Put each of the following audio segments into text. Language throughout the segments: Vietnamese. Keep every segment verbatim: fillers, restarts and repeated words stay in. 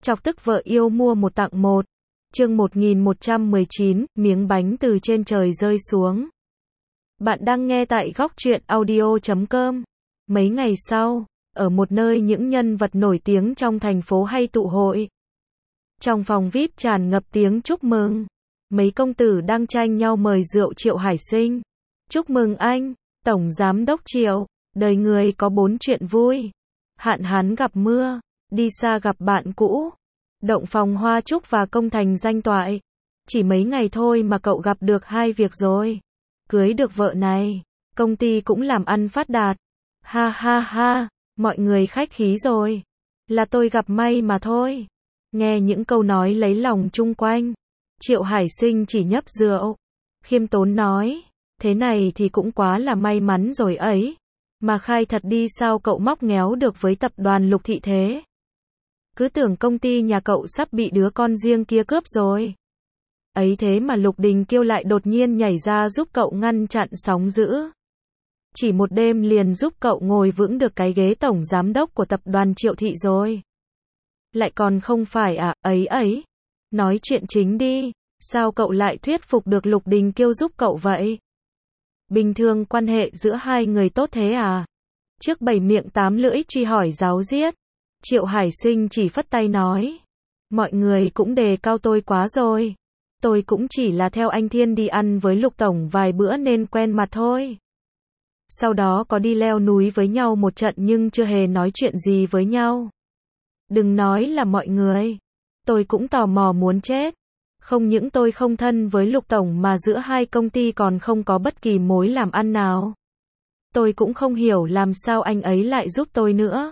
Chọc tức vợ yêu mua một tặng một. Chương một nghìn một trăm mười chín, miếng bánh từ trên trời rơi xuống. Bạn đang nghe tại góc truyện audio chấm com. Mấy ngày sau, ở một nơi những nhân vật nổi tiếng trong thành phố hay tụ hội. Trong phòng vi ai pi tràn ngập tiếng chúc mừng. Mấy công tử đang tranh nhau mời rượu Triệu Hải Sinh. Chúc mừng anh, Tổng Giám đốc Triệu, đời người có bốn chuyện vui. Hạn hán gặp mưa, đi xa gặp bạn cũ, động phòng hoa chúc và công thành danh toại. Chỉ mấy ngày thôi mà cậu gặp được hai việc rồi. Cưới được vợ này, công ty cũng làm ăn phát đạt. Ha ha ha, mọi người khách khí rồi. Là tôi gặp may mà thôi. Nghe những câu nói lấy lòng chung quanh, Triệu Hải Sinh chỉ nhấp rượu, khiêm tốn nói, thế này thì cũng quá là may mắn rồi ấy. Mà khai thật đi, sao cậu móc ngéo được với tập đoàn Lục Thị thế? Cứ tưởng công ty nhà cậu sắp bị đứa con riêng kia cướp rồi. Ấy thế mà Lục Đình Kiêu lại đột nhiên nhảy ra giúp cậu ngăn chặn sóng dữ. Chỉ một đêm liền giúp cậu ngồi vững được cái ghế tổng giám đốc của tập đoàn Triệu Thị rồi. Lại còn không phải à, ấy ấy. Nói chuyện chính đi, sao cậu lại thuyết phục được Lục Đình Kiêu giúp cậu vậy? Bình thường quan hệ giữa hai người tốt thế à? Trước bảy miệng tám lưỡi truy hỏi giáo diết, Triệu Hải Sinh chỉ phất tay nói, mọi người cũng đề cao tôi quá rồi. Tôi cũng chỉ là theo anh Thiên đi ăn với Lục Tổng vài bữa nên quen mặt thôi. Sau đó có đi leo núi với nhau một trận nhưng chưa hề nói chuyện gì với nhau. Đừng nói là mọi người, tôi cũng tò mò muốn chết. Không những tôi không thân với Lục Tổng mà giữa hai công ty còn không có bất kỳ mối làm ăn nào. Tôi cũng không hiểu làm sao anh ấy lại giúp tôi nữa.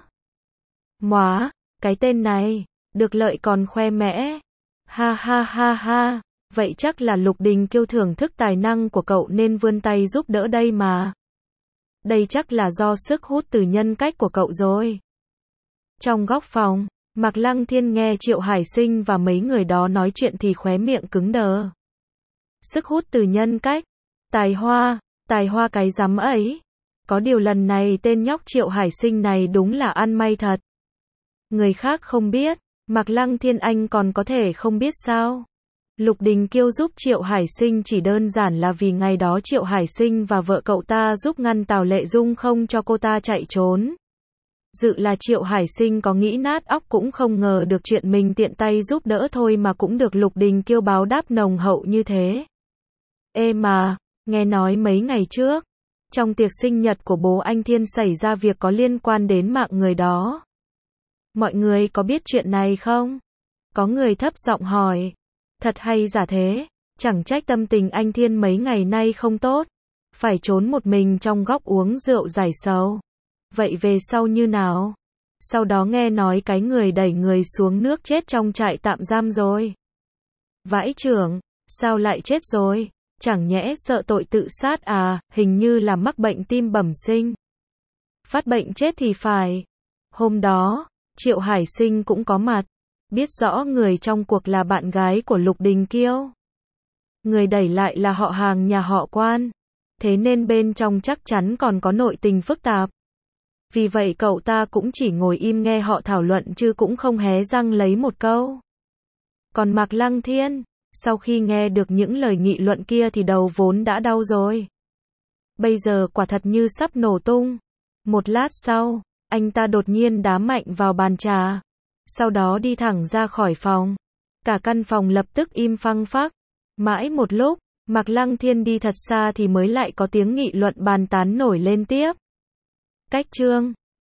Móa, cái tên này, được lợi còn khoe mẽ. Ha ha ha ha, vậy chắc là Lục Đình Kiêu thưởng thức tài năng của cậu nên vươn tay giúp đỡ đây mà. Đây chắc là do sức hút từ nhân cách của cậu rồi. Trong góc phòng, Mạc Lăng Thiên nghe Triệu Hải Sinh và mấy người đó nói chuyện thì khóe miệng cứng đờ. Sức hút từ nhân cách, tài hoa, tài hoa cái rắm ấy. Có điều lần này tên nhóc Triệu Hải Sinh này đúng là ăn may thật. Người khác không biết, Mạc Lăng Thiên anh còn có thể không biết sao? Lục Đình Kiêu giúp Triệu Hải Sinh chỉ đơn giản là vì ngày đó Triệu Hải Sinh và vợ cậu ta giúp ngăn Tào Lệ Dung không cho cô ta chạy trốn. Dự là Triệu Hải Sinh có nghĩ nát óc cũng không ngờ được chuyện mình tiện tay giúp đỡ thôi mà cũng được Lục Đình Kiêu báo đáp nồng hậu như thế. Ê mà, nghe nói mấy ngày trước, trong tiệc sinh nhật của bố anh Thiên xảy ra việc có liên quan đến mạng người đó. Mọi người có biết chuyện này không? Có người thấp giọng hỏi. Thật hay giả thế? Chẳng trách tâm tình anh Thiên mấy ngày nay không tốt. Phải trốn một mình trong góc uống rượu giải sầu. Vậy về sau như nào? Sau đó nghe nói cái người đẩy người xuống nước chết trong trại tạm giam rồi. Vãi chưởng, sao lại chết rồi? Chẳng nhẽ sợ tội tự sát à? Hình như là mắc bệnh tim bẩm sinh. Phát bệnh chết thì phải. Hôm đó, Triệu Hải Sinh cũng có mặt. Biết rõ người trong cuộc là bạn gái của Lục Đình Kiêu. Người đẩy lại là họ hàng nhà họ Quan. Thế nên bên trong chắc chắn còn có nội tình phức tạp. Vì vậy cậu ta cũng chỉ ngồi im nghe họ thảo luận chứ cũng không hé răng lấy một câu. Còn Mạc Lăng Thiên, sau khi nghe được những lời nghị luận kia thì đầu vốn đã đau rồi. Bây giờ quả thật như sắp nổ tung. Một lát sau, anh ta đột nhiên đá mạnh vào bàn trà. Sau đó đi thẳng ra khỏi phòng. Cả căn phòng lập tức im phăng phắc. Mãi một lúc, Mạc Lăng Thiên đi thật xa thì mới lại có tiếng nghị luận bàn tán nổi lên tiếp. Cách chương